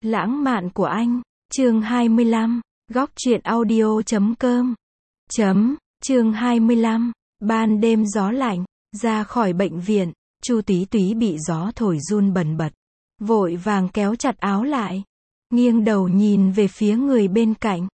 Lãng mạn của anh. Chương 25. Góc truyện audio.com. Chương 25. Ban đêm gió lạnh, ra khỏi bệnh viện, Chu Tí Túy bị gió thổi run bần bật, vội vàng kéo chặt áo lại, nghiêng đầu nhìn về phía người bên cạnh.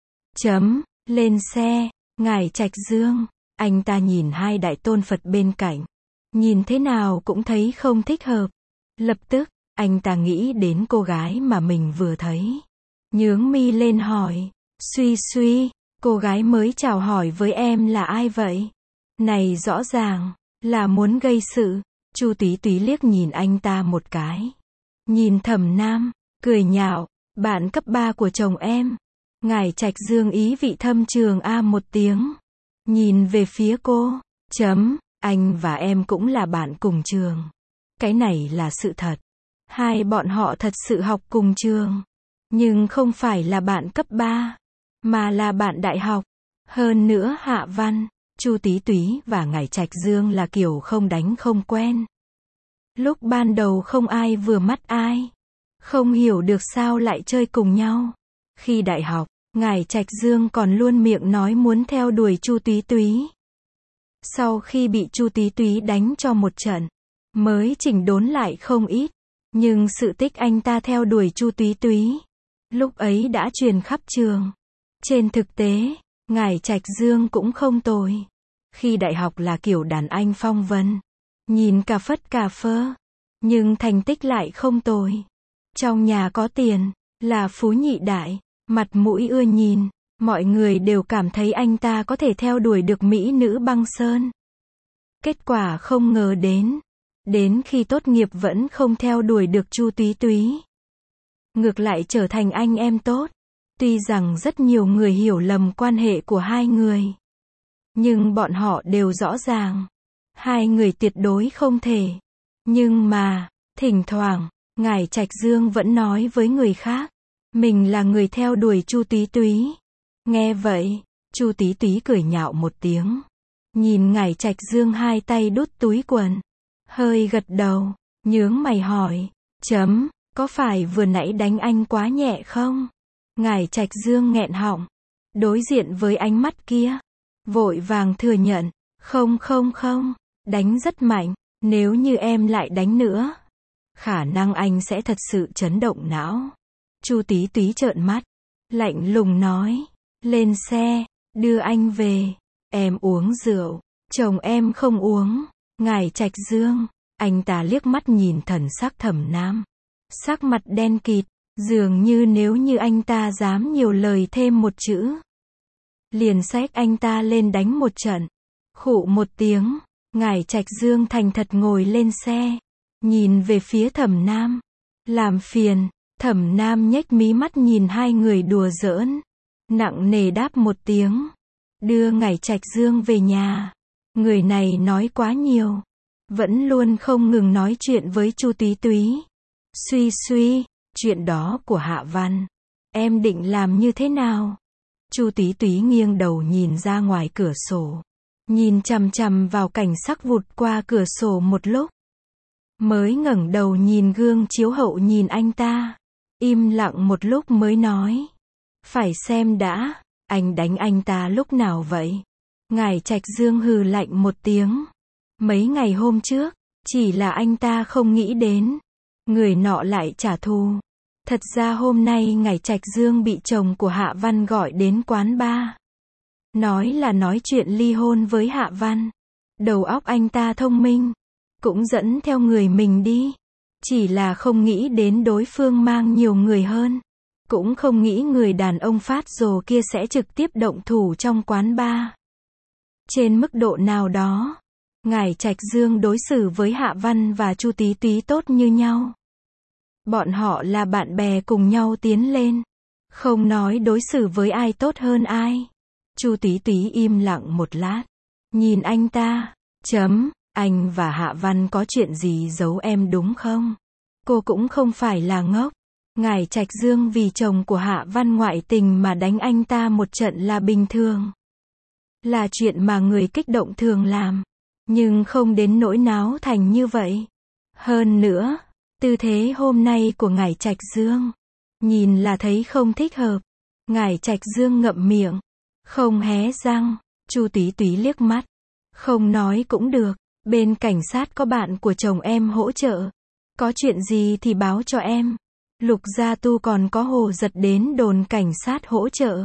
Lên xe, Ngải Trạch Dương. Anh ta nhìn hai đại tôn Phật bên cạnh, nhìn thế nào cũng thấy không thích hợp. Lập tức, anh ta nghĩ đến cô gái mà mình vừa thấy, nhướng mi lên hỏi, Suy, cô gái mới chào hỏi với em là ai vậy? Này rõ ràng là muốn gây sự. Chu Tí Túy liếc nhìn anh ta một cái, nhìn Thẩm Nam, cười nhạo, bạn cấp 3 của chồng em. Ngải Trạch Dương ý vị thâm trường một tiếng, nhìn về phía cô. Anh và em cũng là bạn cùng trường. Cái này là sự thật. Hai bọn họ thật sự học cùng trường, nhưng không phải là bạn cấp 3, mà là bạn đại học. Hơn nữa Hạ Văn, Chu Tí Túy và Ngải Trạch Dương là kiểu không đánh không quen. Lúc ban đầu không ai vừa mắt ai, không hiểu được sao lại chơi cùng nhau. Khi đại học, Ngải Trạch Dương còn luôn miệng nói muốn theo đuổi Chu Tí Túy. Sau khi bị Chu Tí Túy đánh cho một trận, mới chỉnh đốn lại không ít. Nhưng sự tích anh ta theo đuổi Chu Tí Túy, lúc ấy đã truyền khắp trường. Trên thực tế, Ngải Trạch Dương cũng không tồi. Khi đại học là kiểu đàn anh phong vân, nhìn cà phất cà phơ, nhưng thành tích lại không tồi. Trong nhà có tiền, là phú nhị đại, mặt mũi ưa nhìn, mọi người đều cảm thấy anh ta có thể theo đuổi được mỹ nữ băng sơn. Kết quả không ngờ đến khi tốt nghiệp vẫn không theo đuổi được Chu Tí Túy. Ngược lại trở thành anh em tốt. Tuy rằng rất nhiều người hiểu lầm quan hệ của hai người, nhưng bọn họ đều rõ ràng, hai người tuyệt đối không thể. Nhưng mà, thỉnh thoảng, Ngải Trạch Dương vẫn nói với người khác, mình là người theo đuổi Chu Tí Túy. Nghe vậy, Chu Tí Túy cười nhạo một tiếng, nhìn Ngải Trạch Dương hai tay đút túi quần, hơi gật đầu, nhướng mày hỏi, có phải vừa nãy đánh anh quá nhẹ không? Ngải Trạch Dương nghẹn họng, đối diện với ánh mắt kia, vội vàng thừa nhận, không, đánh rất mạnh, nếu như em lại đánh nữa, khả năng anh sẽ thật sự chấn động não. Chu Tí Túy trợn mắt, lạnh lùng nói, lên xe, đưa anh về, em uống rượu, chồng em không uống. Ngải Trạch Dương, anh ta liếc mắt nhìn thần sắc Thẩm Nam, sắc mặt đen kịt, dường như nếu như anh ta dám nhiều lời thêm một chữ, liền xách anh ta lên đánh một trận. Khụ một tiếng, Ngải Trạch Dương thành thật ngồi lên xe, nhìn về phía Thẩm Nam, làm phiền. Thẩm Nam nhếch mí mắt nhìn hai người đùa giỡn, nặng nề đáp một tiếng, đưa Ngải Trạch Dương về nhà. Người này nói quá nhiều, vẫn luôn không ngừng nói chuyện với Chu Tí Túy. Suy, chuyện đó của Hạ Văn, em định làm như thế nào? Chu Tí Túy nghiêng đầu nhìn ra ngoài cửa sổ, nhìn chằm chằm vào cảnh sắc vụt qua cửa sổ một lúc, mới ngẩng đầu nhìn gương chiếu hậu nhìn anh ta, im lặng một lúc mới nói, phải xem đã, anh đánh anh ta lúc nào vậy? Ngải Trạch Dương hừ lạnh một tiếng, mấy ngày hôm trước, chỉ là anh ta không nghĩ đến, người nọ lại trả thù. Thật ra hôm nay Ngải Trạch Dương bị chồng của Hạ Văn gọi đến quán bar, nói là nói chuyện ly hôn với Hạ Văn. Đầu óc anh ta thông minh, cũng dẫn theo người mình đi, chỉ là không nghĩ đến đối phương mang nhiều người hơn, cũng không nghĩ người đàn ông phát rồ kia sẽ trực tiếp động thủ trong quán bar. Trên mức độ nào đó, Ngải Trạch Dương đối xử với Hạ Văn và Chu Tí Túy tốt như nhau. Bọn họ là bạn bè cùng nhau tiến lên, không nói đối xử với ai tốt hơn ai. Chu Tí Túy im lặng một lát, nhìn anh ta, anh và Hạ Văn có chuyện gì giấu em đúng không? Cô cũng không phải là ngốc. Ngải Trạch Dương vì chồng của Hạ Văn ngoại tình mà đánh anh ta một trận là bình thường, là chuyện mà người kích động thường làm, nhưng không đến nỗi náo thành như vậy. Hơn nữa, tư thế hôm nay của Ngải Trạch Dương, Nhìn là thấy không thích hợp. Ngải Trạch Dương ngậm miệng, không hé răng. Chu Túy Túy liếc mắt, không nói cũng được, bên cảnh sát có bạn của chồng em hỗ trợ. Có chuyện gì thì báo cho em. Lục Gia Tu còn có Hồ Giật đến đồn cảnh sát hỗ trợ.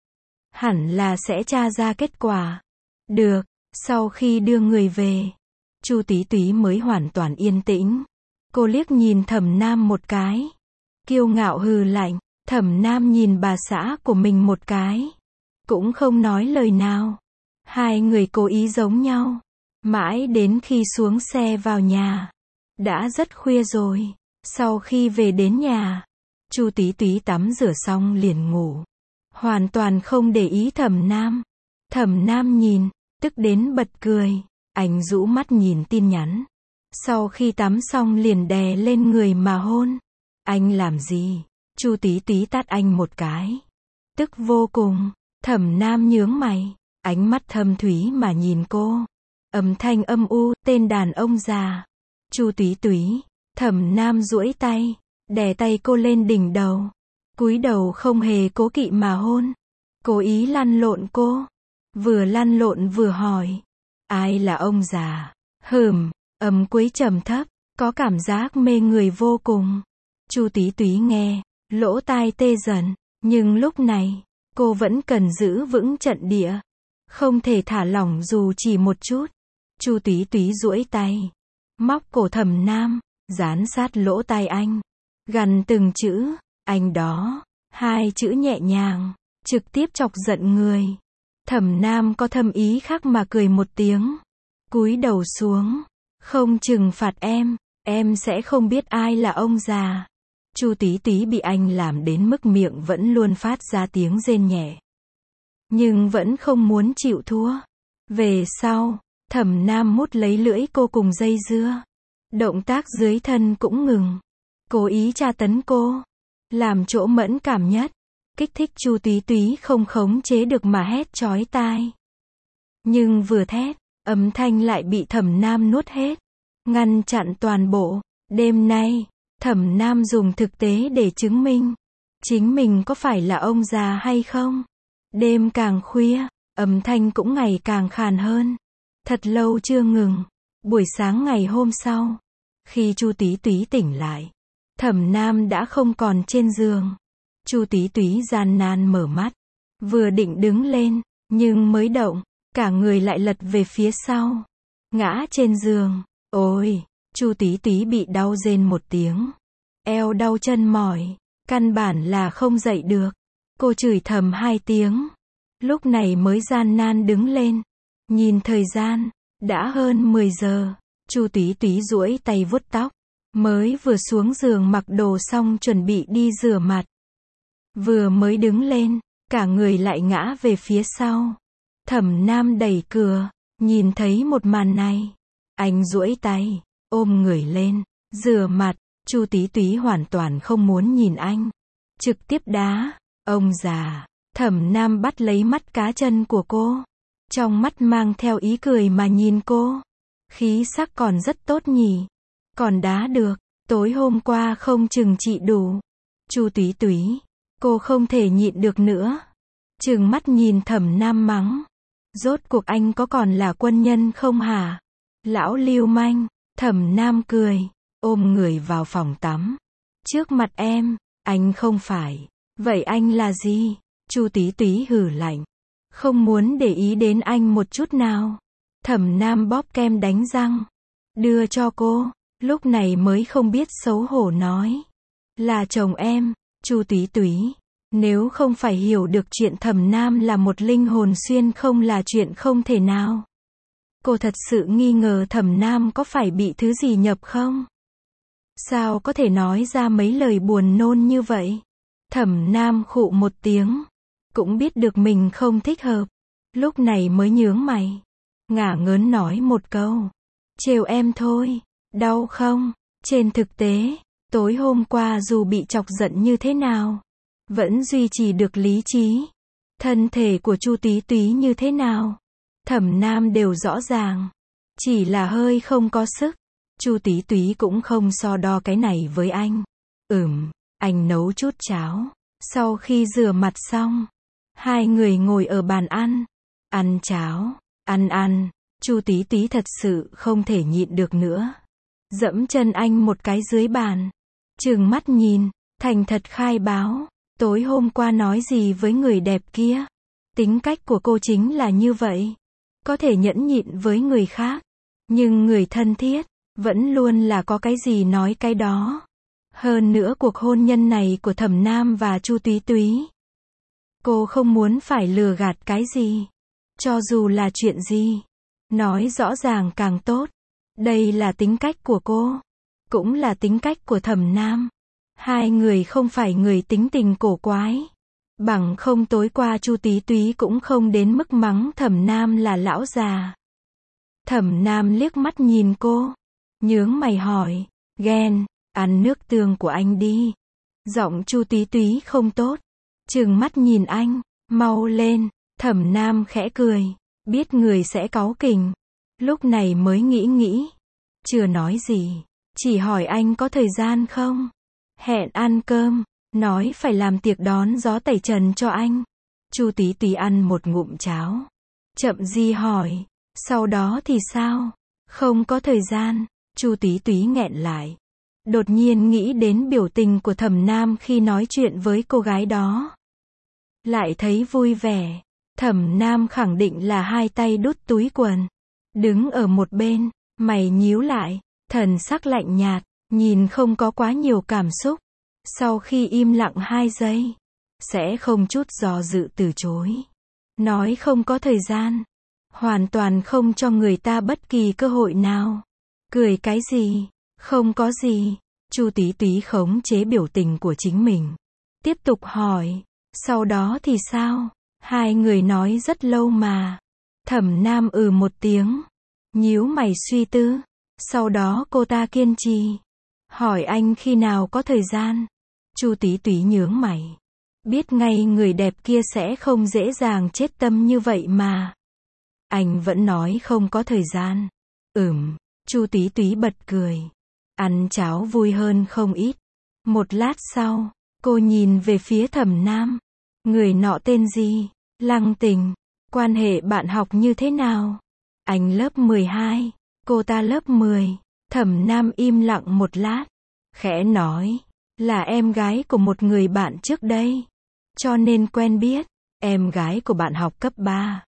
Hẳn là sẽ tra ra kết quả. Được, sau khi đưa người về, Chu Túy Túy mới hoàn toàn yên tĩnh. Cô liếc nhìn Thẩm Nam một cái, kiêu ngạo hừ lạnh. Thẩm Nam nhìn bà xã của mình một cái, cũng không nói lời nào. Hai người cố ý giống nhau. Mãi đến khi xuống xe vào nhà, đã rất khuya rồi. Sau khi về đến nhà, Chu Túy Túy tắm rửa xong liền ngủ, hoàn toàn không để ý Thẩm Nam. Thẩm Nam nhìn, tức đến bật cười. Anh rũ mắt nhìn tin nhắn. Sau khi tắm xong liền đè lên người mà hôn. Anh làm gì? Chu Túy Túy tát anh một cái. Tức vô cùng. Thẩm Nam nhướng mày, ánh mắt thâm thúy mà nhìn cô. Âm thanh âm u, tên đàn ông già. Chu Túy Túy. Thẩm Nam duỗi tay, đè tay cô lên đỉnh đầu. Cúi đầu không hề cố kỵ mà hôn. Cố ý lăn lộn cô. Vừa lăn lộn vừa hỏi. Ai là ông già? Âm cuối trầm thấp, có cảm giác mê người vô cùng. Chu Túy Túy nghe, lỗ tai tê dần, nhưng lúc này, cô vẫn cần giữ vững trận địa. Không thể thả lỏng dù chỉ một chút. Chu Túy Túy duỗi tay, móc cổ Thẩm Nam, dán sát lỗ tai anh. Gằn từng chữ, anh đó, hai chữ nhẹ nhàng, trực tiếp chọc giận người. Thẩm Nam có thâm ý khác mà cười một tiếng. Cúi đầu xuống, không trừng phạt em sẽ không biết ai là ông già. Chu Túy Túy bị anh làm đến mức miệng vẫn luôn phát ra tiếng rên nhẹ. Nhưng vẫn không muốn chịu thua. Về sau, Thẩm Nam mút lấy lưỡi cô cùng dây dưa. Động tác dưới thân cũng ngừng. Cố ý tra tấn cô. Làm chỗ mẫn cảm nhất. Kích thích Chu Túy Túy không khống chế được mà hét chói tai. Nhưng vừa thét, âm thanh lại bị Thẩm Nam nuốt hết. Ngăn chặn toàn bộ. Đêm nay, Thẩm Nam dùng thực tế để chứng minh chính mình có phải là ông già hay không. Đêm càng khuya, âm thanh cũng ngày càng khàn hơn. Thật lâu chưa ngừng. Buổi sáng ngày hôm sau, khi Chu Túy Túy tỉnh lại, Thẩm Nam đã không còn trên giường. Chu Túy Túy gian nan mở mắt, vừa định đứng lên, nhưng mới động, cả người lại lật về phía sau, ngã trên giường. Ôi, Chu Túy Túy bị đau rên một tiếng, eo đau chân mỏi, căn bản là không dậy được. Cô chửi thầm 2 tiếng, lúc này mới gian nan đứng lên. Nhìn thời gian, đã hơn 10 giờ. Chu Túy Túy duỗi tay vuốt tóc, mới vừa xuống giường mặc đồ xong chuẩn bị đi rửa mặt. Vừa mới đứng lên, cả người lại ngã về phía sau. Thẩm Nam đẩy cửa, nhìn thấy một màn này. Anh duỗi tay, ôm người lên, rửa mặt. Chu Túy Túy hoàn toàn không muốn nhìn anh. Trực tiếp đá, ông già. Thẩm Nam bắt lấy mắt cá chân của cô. Trong mắt mang theo ý cười mà nhìn cô. Khí sắc còn rất tốt nhỉ. Còn đá được, tối hôm qua không chừng trị đủ. Chu Túy Túy, cô không thể nhịn được nữa. Trừng mắt nhìn Thẩm Nam mắng. Rốt cuộc anh có còn là quân nhân không hả? Lão lưu manh. Thẩm Nam cười, ôm người vào phòng tắm. Trước mặt em, anh không phải. Vậy anh là gì? Chu Túy Túy hừ lạnh. Không muốn để ý đến anh một chút nào. Thẩm Nam bóp kem đánh răng, đưa cho cô, lúc này mới không biết xấu hổ nói. Là chồng em. Chu Túy Túy, nếu không phải hiểu được chuyện Thẩm Nam là một linh hồn xuyên không là chuyện không thể nào. Cô thật sự nghi ngờ Thẩm Nam có phải bị thứ gì nhập không? Sao có thể nói ra mấy lời buồn nôn như vậy? Thẩm Nam khụ một tiếng, cũng biết được mình không thích hợp, lúc này mới nhướng mày, ngả ngớn nói một câu. Trêu em thôi, đau không? Trên thực tế, tối hôm qua dù bị chọc giận như thế nào, vẫn duy trì được lý trí. Thân thể của Chu Túy Túy như thế nào, Thẩm Nam đều rõ ràng, chỉ là hơi không có sức. Chu Túy Túy cũng không so đo cái này với anh. Anh nấu chút cháo. Sau khi rửa mặt xong, hai người ngồi ở bàn ăn. Ăn cháo. Ăn. Chu Tí Tí thật sự không thể nhịn được nữa. Dẫm chân anh một cái dưới bàn. Trừng mắt nhìn, thành thật khai báo. Tối hôm qua nói gì với người đẹp kia? Tính cách của cô chính là như vậy. Có thể nhẫn nhịn với người khác. Nhưng người thân thiết, vẫn luôn là có cái gì nói cái đó. Hơn nữa cuộc hôn nhân này của Thẩm Nam và Chu Túy Túy. Cô không muốn phải lừa gạt cái gì. Cho dù là chuyện gì. Nói rõ ràng càng tốt. Đây là tính cách của cô. Cũng là tính cách của Thẩm Nam. Hai người không phải người tính tình cổ quái. Bằng không tối qua Chu Tí Túy cũng không đến mức mắng Thẩm Nam là lão già. Thẩm Nam liếc mắt nhìn cô. Nhướng mày hỏi. Ghen, ăn nước tương của anh đi. Giọng Chu Tí Túy không tốt. Trừng mắt nhìn anh. Mau lên. Thẩm Nam khẽ cười. Biết người sẽ cáu kỉnh. Lúc này mới nghĩ. Chưa nói gì. Chỉ hỏi anh có thời gian không? Hẹn ăn cơm. Nói phải làm tiệc đón gió tẩy trần cho anh. Chu Tí Túy ăn một ngụm cháo. Chậm gì hỏi. Sau đó thì sao? Không có thời gian. Chu Tí Túy nghẹn lại. Đột nhiên nghĩ đến biểu tình của Thẩm Nam khi nói chuyện với cô gái đó. Lại thấy vui vẻ. Thẩm Nam khẳng định là hai tay đút túi quần. Đứng ở một bên, mày nhíu lại, thần sắc lạnh nhạt, nhìn không có quá nhiều cảm xúc. Sau khi im lặng 2 giây, sẽ không chút do dự từ chối. Nói không có thời gian. Hoàn toàn không cho người ta bất kỳ cơ hội nào. Cười cái gì? Không có gì. Chu Tí Túy khống chế biểu tình của chính mình. Tiếp tục hỏi. Sau đó thì sao? Hai người nói rất lâu mà. Thẩm Nam một tiếng. Nhíu mày suy tư. Sau đó cô ta kiên trì. Hỏi anh khi nào có thời gian. Chu Tí Túy nhướng mày. Biết ngay người đẹp kia sẽ không dễ dàng chết tâm như vậy mà. Anh vẫn nói không có thời gian. Chu Tí Túy bật cười. Ăn cháo vui hơn không ít. Một lát sau, cô nhìn về phía Thẩm Nam. Người nọ tên gì? Lăng Tình. Quan hệ bạn học như thế nào? Anh lớp 12, cô ta lớp 10. Thẩm Nam im lặng một lát. Khẽ nói. Là em gái của một người bạn trước đây. Cho nên quen biết. Em gái của bạn học cấp 3.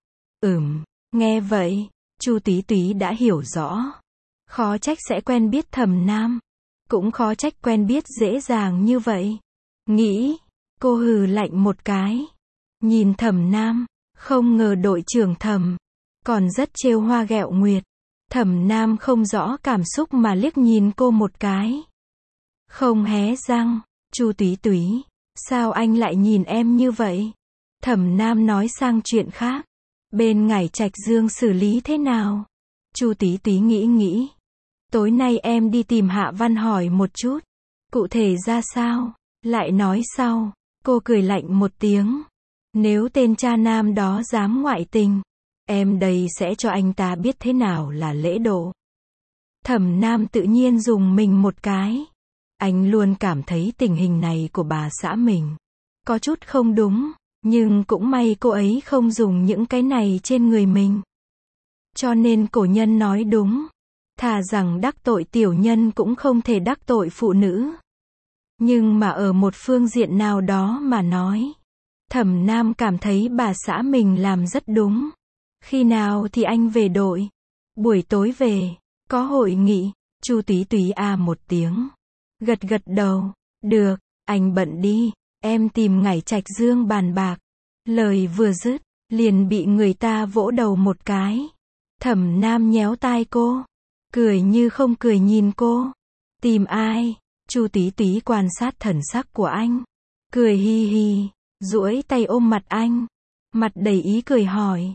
Nghe vậy, Chu Tí Túy đã hiểu rõ. Khó trách sẽ quen biết Thẩm Nam. Cũng khó trách quen biết dễ dàng như vậy. Nghĩ, cô hừ lạnh một cái. Nhìn Thẩm Nam, không ngờ đội trưởng Thẩm còn rất trêu hoa ghẹo nguyệt. Thẩm Nam không rõ cảm xúc mà liếc nhìn cô một cái. Không hé răng. Chu Túy Túy, sao anh lại nhìn em như vậy? Thẩm Nam nói sang chuyện khác. Bên Ngải Trạch Dương xử lý thế nào? Chu Tí Túy nghĩ. Tối nay em đi tìm Hạ Văn hỏi một chút. Cụ thể ra sao? Lại nói sau. Cô cười lạnh một tiếng. Nếu tên cha nam đó dám ngoại tình, em đây sẽ cho anh ta biết thế nào là lễ độ. Thẩm Nam tự nhiên dùng mình một cái. Anh luôn cảm thấy tình hình này của bà xã mình có chút không đúng, nhưng cũng may cô ấy không dùng những cái này trên người mình. Cho nên cổ nhân nói đúng. Thà rằng đắc tội tiểu nhân cũng không thể đắc tội phụ nữ. Nhưng mà ở một phương diện nào đó mà nói, Thẩm Nam cảm thấy bà xã mình làm rất đúng. Khi nào thì anh về đội? Buổi tối về, có hội nghị. Chu Tí Túy một tiếng. Gật đầu. Được, anh bận đi, em tìm Ngải Trạch Dương bàn bạc. Lời vừa dứt, liền bị người ta vỗ đầu một cái. Thẩm Nam nhéo tai cô. Cười như không cười nhìn cô. Tìm ai? Chu Tí Túy quan sát thần sắc của anh. Cười hi hi, duỗi tay ôm mặt anh. Mặt đầy ý cười hỏi.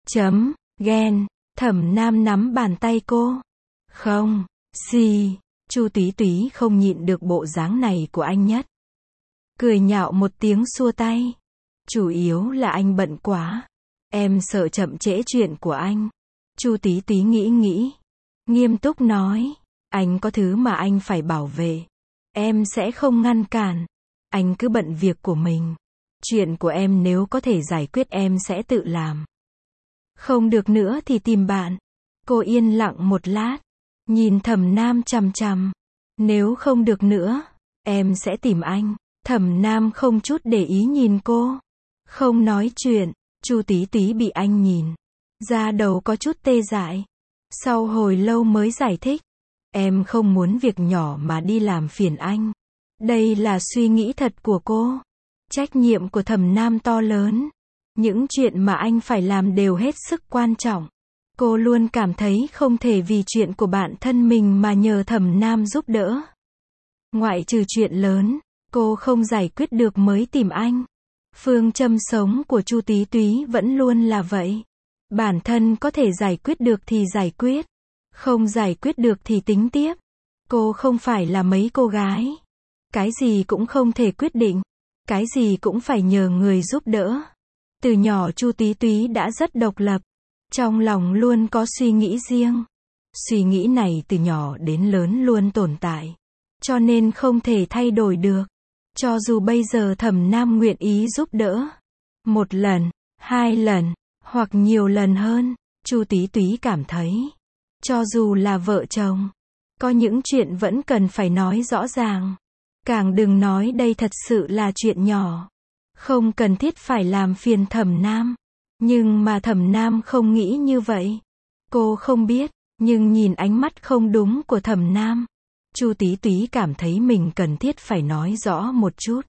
Ghen. Thẩm Nam nắm bàn tay cô. Không, gì. Chu Tí Túy không nhịn được bộ dáng này của anh nhất. Cười nhạo một tiếng xua tay. Chủ yếu là anh bận quá. Em sợ chậm trễ chuyện của anh. Chu Tí Túy nghĩ. Nghiêm túc nói. Anh có thứ mà anh phải bảo vệ. Em sẽ không ngăn cản. Anh cứ bận việc của mình. Chuyện của em nếu có thể giải quyết em sẽ tự làm. Không được nữa thì tìm bạn. Cô yên lặng một lát. Nhìn Thẩm Nam chằm chằm. Nếu không được nữa, em sẽ tìm anh. Thẩm Nam không chút để ý nhìn cô. Không nói chuyện. Chu Tí Túy bị anh nhìn. Da đầu có chút tê dại. Sau hồi lâu mới giải thích. Em không muốn việc nhỏ mà đi làm phiền anh. Đây là suy nghĩ thật của cô. Trách nhiệm của Thẩm Nam to lớn. Những chuyện mà anh phải làm đều hết sức quan trọng. Cô luôn cảm thấy không thể vì chuyện của bản thân mình mà nhờ Thẩm Nam giúp đỡ. Ngoại trừ chuyện lớn, cô không giải quyết được mới tìm anh. Phương châm sống của Chu Tí Túy vẫn luôn là vậy. Bản thân có thể giải quyết được thì giải quyết. Không giải quyết được thì tính tiếp. Cô không phải là mấy cô gái. Cái gì cũng không thể quyết định. Cái gì cũng phải nhờ người giúp đỡ. Từ nhỏ Chu Tí Túy đã rất độc lập. Trong lòng luôn có suy nghĩ riêng. Suy nghĩ này từ nhỏ đến lớn luôn tồn tại. Cho nên không thể thay đổi được. Cho dù bây giờ Thẩm Nam nguyện ý giúp đỡ. Một lần, hai lần, hoặc nhiều lần hơn, Chu Tí Túy cảm thấy. Cho dù là vợ chồng, có những chuyện vẫn cần phải nói rõ ràng. Càng đừng nói đây thật sự là chuyện nhỏ. Không cần thiết phải làm phiền Thẩm Nam. Nhưng mà Thẩm Nam không nghĩ như vậy. Cô không biết, nhưng nhìn ánh mắt không đúng của Thẩm Nam, Chu Tí Túy cảm thấy mình cần thiết phải nói rõ một chút.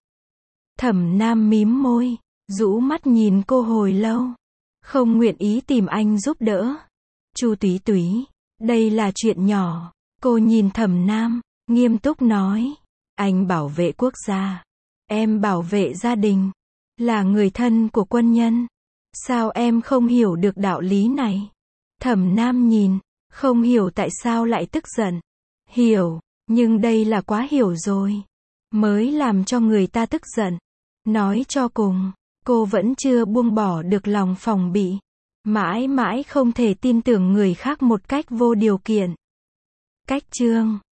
Thẩm Nam mím môi, rũ mắt nhìn cô hồi lâu. Không nguyện ý tìm anh giúp đỡ. Chu Tí Túy, đây là chuyện nhỏ. Cô nhìn Thẩm Nam, nghiêm túc nói. Anh bảo vệ quốc gia. Em bảo vệ gia đình. Là người thân của quân nhân. Sao em không hiểu được đạo lý này? Thẩm Nam nhìn, không hiểu tại sao lại tức giận. Hiểu, nhưng đây là quá hiểu rồi. Mới làm cho người ta tức giận. Nói cho cùng, cô vẫn chưa buông bỏ được lòng phòng bị. Mãi mãi không thể tin tưởng người khác một cách vô điều kiện. Cách chương